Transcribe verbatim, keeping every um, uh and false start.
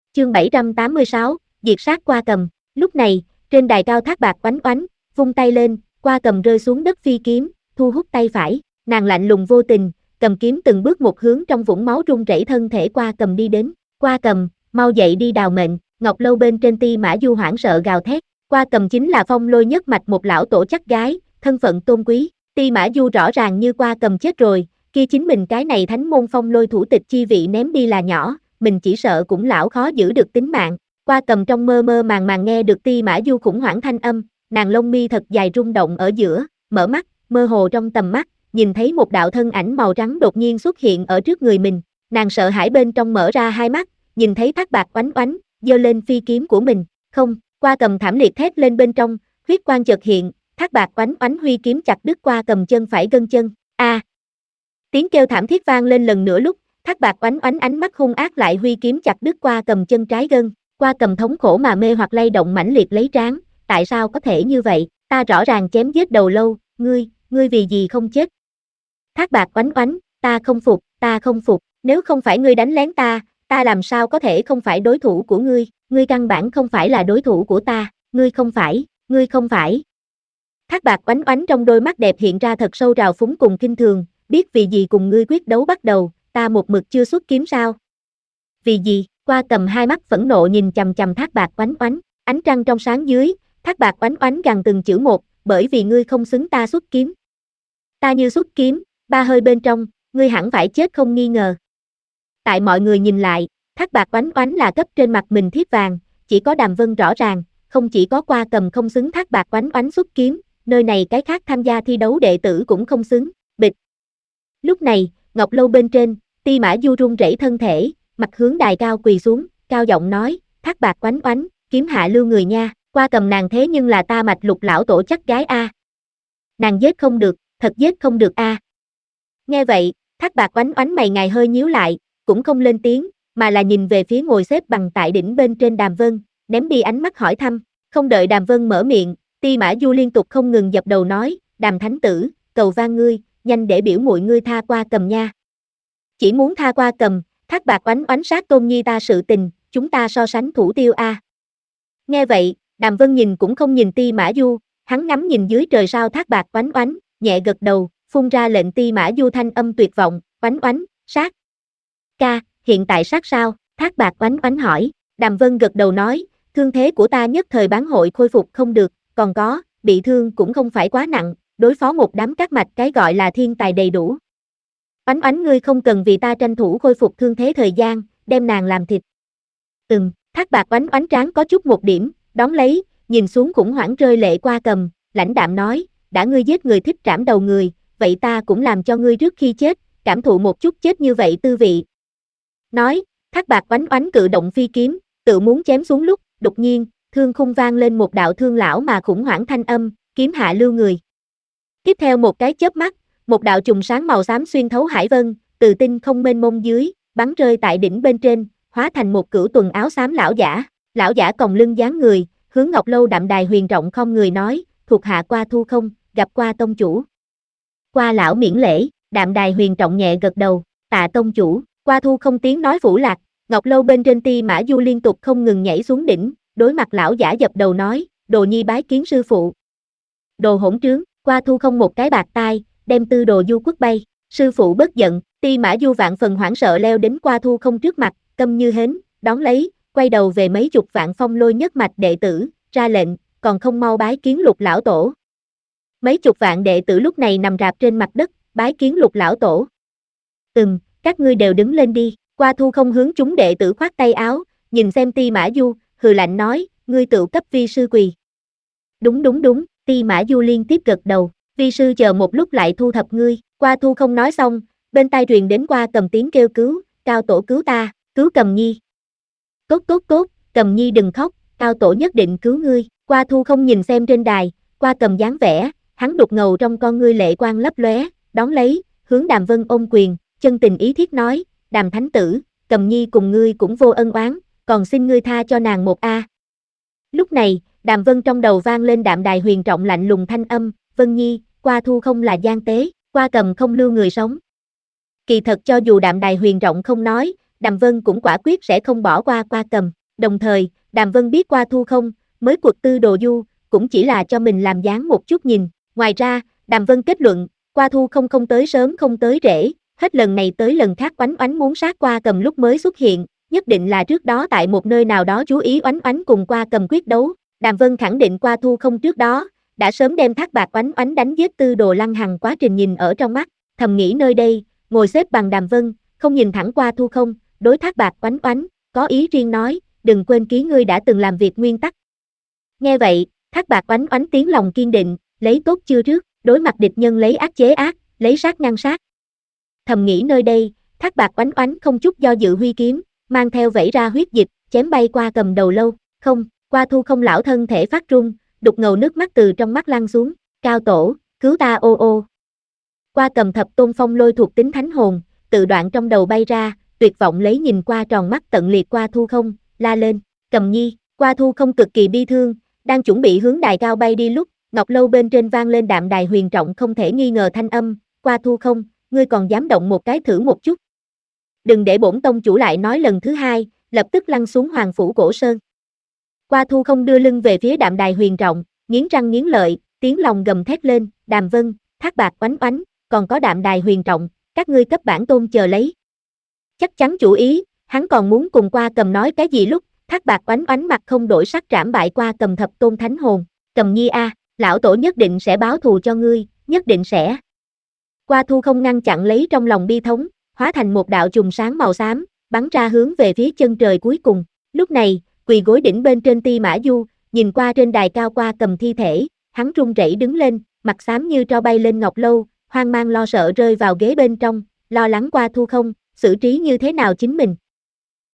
Chương bảy trăm tám mươi sáu, diệt sát Qua Cầm. Lúc này, trên đài cao Thác Bạt Oánh Oánh, vung tay lên, Qua Cầm rơi xuống đất phi kiếm, thu hút tay phải, nàng lạnh lùng vô tình, cầm kiếm từng bước một hướng trong vũng máu rung rẩy thân thể Qua Cầm đi đến. Qua Cầm, mau dậy đi đào mệnh. Ngọc Lâu bên trên Ti Mã Du hoảng sợ gào thét. Qua Cầm chính là Phong Lôi nhất mạch một lão tổ chắc gái, thân phận tôn quý. Ti Mã Du rõ ràng như Qua Cầm chết rồi, kia chính mình cái này thánh môn Phong Lôi thủ tịch chi vị ném đi là nhỏ, mình chỉ sợ cũng lão khó giữ được tính mạng. Qua Cầm trong mơ mơ màng màng nghe được Ti Mã Du khủng hoảng thanh âm, nàng lông mi thật dài rung động ở giữa, mở mắt, mơ hồ trong tầm mắt, nhìn thấy một đạo thân ảnh màu trắng đột nhiên xuất hiện ở trước người mình, nàng sợ hãi bên trong mở ra hai mắt, nhìn thấy Thác Bạt Oánh Oánh, giơ lên phi kiếm của mình, không, Qua Cầm thảm liệt thét lên bên trong, huyết quang chợt hiện, Thác Bạt Oánh Oánh huy kiếm chặt đứt Qua Cầm chân phải gân chân, a, à. Tiếng kêu thảm thiết vang lên lần nữa lúc, Thác Bạt Oánh Oánh ánh mắt hung ác lại huy kiếm chặt đứt Qua Cầm chân trái gân, Qua Cầm thống khổ mà mê hoặc lay động mãnh liệt lấy trán, tại sao có thể như vậy, ta rõ ràng chém giết đầu lâu, ngươi, ngươi vì gì không chết? Thác Bạt Oánh Oánh, ta không phục, ta không phục, nếu không phải ngươi đánh lén ta, ta làm sao có thể không phải đối thủ của ngươi, ngươi căn bản không phải là đối thủ của ta, ngươi không phải, ngươi không phải. Thác Bạt Oánh Oánh trong đôi mắt đẹp hiện ra thật sâu trào phúng cùng kinh thường, biết vì gì cùng ngươi quyết đấu bắt đầu, ta một mực chưa xuất kiếm sao? Vì gì? Qua Cầm hai mắt phẫn nộ nhìn chằm chằm Thác Bạt Oánh Oánh, ánh trăng trong sáng dưới, Thác Bạt Oánh Oánh gằn từng chữ một, bởi vì ngươi không xứng ta xuất kiếm. Ta như xuất kiếm, ba hơi bên trong, ngươi hẳn phải chết không nghi ngờ. Tại mọi người nhìn lại, Thác Bạt Oánh Oánh là cấp trên mặt mình thiếp vàng, chỉ có Đàm Vân rõ ràng, không chỉ có Qua Cầm không xứng Thác Bạt Oánh Oánh xuất kiếm, nơi này cái khác tham gia thi đấu đệ tử cũng không xứng, bịch. Lúc này, Ngọc Lâu bên trên, Ti Mã Du run rẩy thân thể, mặt hướng đài cao quỳ xuống, cao giọng nói, Thác Bạt Oánh Oánh, kiếm hạ lưu người nha, Qua Cầm nàng thế nhưng là ta Mạch Lục lão tổ chắc gái a. Nàng giết không được, thật giết không được a. Nghe vậy, Thác Bạt Oánh Oánh mày ngài hơi nhíu lại, cũng không lên tiếng, mà là nhìn về phía ngồi xếp bằng tại đỉnh bên trên Đàm Vân, ném đi ánh mắt hỏi thăm, không đợi Đàm Vân mở miệng, Ti Mã Du liên tục không ngừng dập đầu nói, Đàm thánh tử, cầu van ngươi, nhanh để biểu muội ngươi tha Qua Cầm nha. Chỉ muốn tha Qua Cầm, Thác Bạt Oánh Oánh sát tôn nhi ta sự tình, chúng ta so sánh thủ tiêu a. Nghe vậy, Đàm Vân nhìn cũng không nhìn Ti Mã Du, hắn ngắm nhìn dưới trời sao Thác Bạt Oánh Oánh, nhẹ gật đầu, phun ra lệnh Ti Mã Du thanh âm tuyệt vọng, Oánh Oánh, sát. Ca, hiện tại sát sao? Thác Bạt Oánh Oánh hỏi, Đàm Vân gật đầu nói, thương thế của ta nhất thời bán hội khôi phục không được, còn có, bị thương cũng không phải quá nặng, đối phó một đám các mạch cái gọi là thiên tài đầy đủ. Oánh Oánh ngươi không cần vì ta tranh thủ khôi phục thương thế thời gian, đem nàng làm thịt. Ừm, Thác Bạt Oánh Oánh trán có chút một điểm, đón lấy, nhìn xuống khủng hoảng rơi lệ Qua Cầm, lãnh đạm nói, đã ngươi giết người thích trảm đầu người, vậy ta cũng làm cho ngươi trước khi chết, cảm thụ một chút chết như vậy tư vị. Nói, Thác Bạt Oánh Oánh cự động phi kiếm, tự muốn chém xuống lúc, đột nhiên, thương khung vang lên một đạo thương lão mà khủng hoảng thanh âm, kiếm hạ lưu người. Tiếp theo một cái chớp mắt, một đạo trùng sáng màu xám xuyên thấu hải vân, từ tinh không mênh mông dưới, bắn rơi tại đỉnh bên trên, hóa thành một cửu tuần áo xám lão giả. Lão giả còng lưng dáng người, hướng Ngọc Lâu đạm đài huyền rộng không người nói, thuộc hạ Qua Thu không, gặp Qua tông chủ. Qua lão miễn lễ, đạm đài huyền trọng nhẹ gật đầu, tạ tông chủ. Qua Thu không tiếng nói phủ lạc, Ngọc Lâu bên trên Ti Mã Du liên tục không ngừng nhảy xuống đỉnh, đối mặt lão giả dập đầu nói, đồ nhi bái kiến sư phụ. Đồ hỗn trướng, Qua Thu không một cái bạc tai, đem Tư Đồ Du quất bay, sư phụ bất giận, Ti Mã Du vạn phần hoảng sợ leo đến Qua Thu không trước mặt, câm như hến, đón lấy, quay đầu về mấy chục vạn Phong Lôi nhất mạch đệ tử, ra lệnh, còn không mau bái kiến Lục lão tổ. Mấy chục vạn đệ tử lúc này nằm rạp trên mặt đất, bái kiến Lục lão tổ. Ừm, các ngươi đều đứng lên đi. Qua Thu không hướng chúng đệ tử khoát tay áo, nhìn xem Ti Mã Du, hừ lạnh nói, ngươi tự cấp vi sư quỳ. Đúng đúng đúng, Ti Mã Du liên tiếp gật đầu, vi sư chờ một lúc lại thu thập ngươi. Qua Thu không nói xong, bên tai truyền đến Qua Cầm tiếng kêu cứu, cao tổ cứu ta, cứu Cầm nhi. Cốt cốt cốt, Cầm nhi đừng khóc, cao tổ nhất định cứu ngươi. Qua Thu không nhìn xem trên đài, Qua Cầm dáng vẻ, hắn đục ngầu trong con ngươi lệ quang lấp lóe, đón lấy, hướng Đàm Vân ôm quyền, chân tình ý thiết nói, Đàm thánh tử, Cầm nhi cùng ngươi cũng vô ân oán, còn xin ngươi tha cho nàng một a. Lúc này, Đàm Vân trong đầu vang lên đạm đài huyền trọng lạnh lùng thanh âm, Vân nhi, Qua Thu không là gian tế, Qua Cầm không lưu người sống. Kỳ thật cho dù đạm đài huyền trọng không nói, Đàm Vân cũng quả quyết sẽ không bỏ qua Qua Cầm. Đồng thời, Đàm Vân biết qua thu không, mới cuộc tư đồ du, cũng chỉ là cho mình làm dáng một chút nhìn. Ngoài ra, Đàm Vân kết luận, qua thu không không tới sớm không tới trễ, hết lần này tới lần khác Oánh Oánh muốn sát qua cầm lúc mới xuất hiện, nhất định là trước đó tại một nơi nào đó chú ý Oánh Oánh cùng qua cầm quyết đấu. Đàm Vân khẳng định qua thu không trước đó, đã sớm đem Thác Bạt Oánh Oánh đánh giết tư đồ lăng hằng quá trình nhìn ở trong mắt, thầm nghĩ nơi đây, ngồi xếp bằng Đàm Vân, không nhìn thẳng qua thu không, đối Thác Bạt Oánh Oánh, có ý riêng nói, đừng quên ký ngươi đã từng làm việc nguyên tắc. Nghe vậy, Thác Bạt Oánh Oánh tiếng lòng kiên định, lấy tốt chưa trước, đối mặt địch nhân lấy ác chế ác, lấy sát ngăn sát. Thầm nghĩ nơi đây, Thác Bạt Oánh Oánh không chút do dự huy kiếm, mang theo vẩy ra huyết dịch, chém bay qua cầm đầu lâu, không, qua thu không lão thân thể phát run, đục ngầu nước mắt từ trong mắt lăn xuống, cao tổ, cứu ta ô ô. Qua cầm thập tôn phong lôi thuộc tính thánh hồn, tự đoạn trong đầu bay ra, tuyệt vọng lấy nhìn qua tròn mắt tận liệt qua thu không, la lên, cầm nhi, qua thu không cực kỳ bi thương, đang chuẩn bị hướng đài cao bay đi lúc, ngọc lâu bên trên vang lên đạm đài huyền trọng không thể nghi ngờ thanh âm, qua thu không, ngươi còn dám động một cái thử một chút. Đừng để bổn tông chủ lại nói lần thứ hai, lập tức lăn xuống hoàng phủ cổ sơn. Qua thu không đưa lưng về phía đạm đài huyền trọng, nghiến răng nghiến lợi, tiếng lòng gầm thét lên, Đàm Vân, Thác Bạt Oánh Oánh, còn có đạm đài huyền trọng, các ngươi cấp bản tôn chờ lấy. Chắc chắn chủ ý, hắn còn muốn cùng qua cầm nói cái gì lúc, Thác Bạt Oánh Oánh mặt không đổi sắc trảm bại qua cầm thập tôn thánh hồn, cầm nhi a, lão tổ nhất định sẽ báo thù cho ngươi, nhất định sẽ. Qua thu không ngăn chặn lấy trong lòng bi thống, hóa thành một đạo chùm sáng màu xám, bắn ra hướng về phía chân trời cuối cùng. Lúc này, quỳ gối đỉnh bên trên Ti Mã Du, nhìn qua trên đài cao qua cầm thi thể, hắn run rẩy đứng lên, mặt xám như tro bay lên ngọc lâu, hoang mang lo sợ rơi vào ghế bên trong, lo lắng qua thu không, xử trí như thế nào chính mình.